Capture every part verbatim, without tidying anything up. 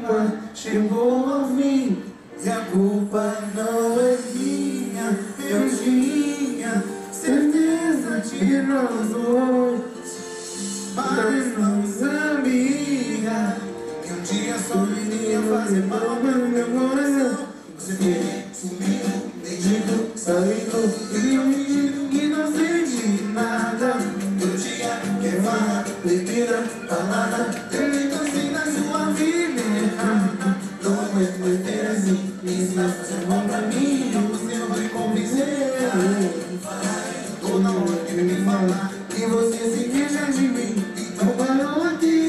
língua chegou ao fim e a culpa não é minha. Eu tinha certeza de nós dois, mas não sabia que um dia só iria fazer mal no meu coração. Você veio, sumiu, mendigo, saindo e eu fingindo que não senti nada. Eu tinha que falar, bebida, balada, eu nem cansei na sua vida errada. Não aguento mais ter assim, isso vai fazer mal pra mim, você não vai convencer. Toda hora que me falar que você se queixa de mim, então parou aqui.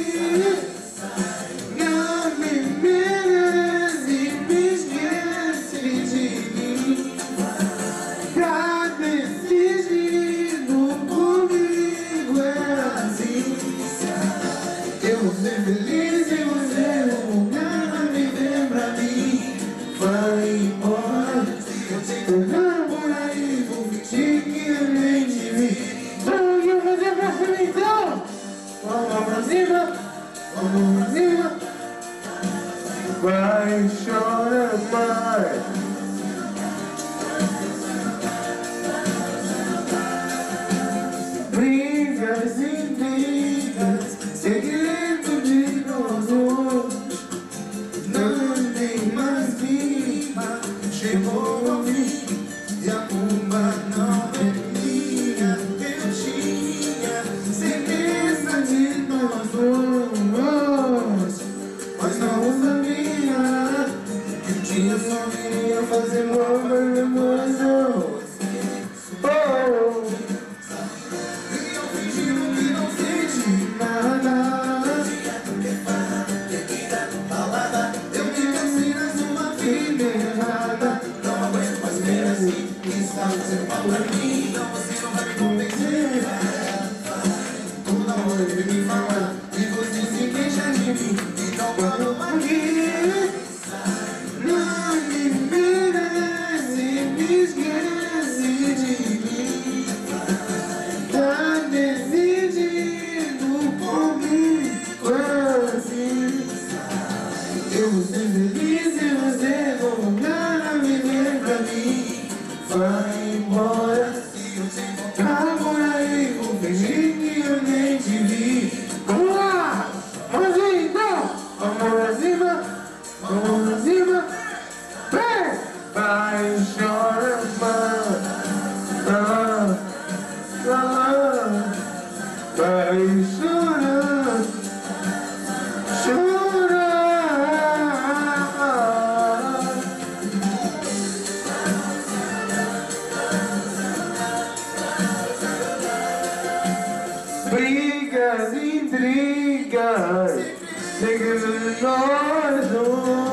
Não me merece, me esquece de mim. Tá decidido comigo, é assim. Eu vou ser feliz e você não nada viver pra mim. Vai embora, eu te tornar por aí, vou fingir que eu nem te vi. Vamos que eu vou fazer pra cima então. Vamos pra cima, vamos pra cima. Vai chorar mais. Brigas e brigas, segredo de nós dois. Não tem mais vida, chegou ao fim e a culpa não é minha. Eu tinha certeza de nós dois, mas não sabia que um dia só iria fazer mal na minha coração. Oh, e eu fingindo que não senti nada. Não aguento mais ver assim, isso tá fazendo mal pra mim, então você não vai me convencer. Toda hora que me fala e você se queixa de mim, então parou aqui. Não me merece, me esquece de mim. Tá decidido comigo assim. Eu vou ser feliz e você não nada viver pra mim. Vai embora, se eu te encontrar por aí, vou fingir que eu nem te vi. Vamos lá! Vamos assim então! Vamos pra cima! Vamos pra cima! Vem! Vai chorar mais! Ah, ah, vai chorar! Chorar! Brigas, intrigas, segredos de nós dois.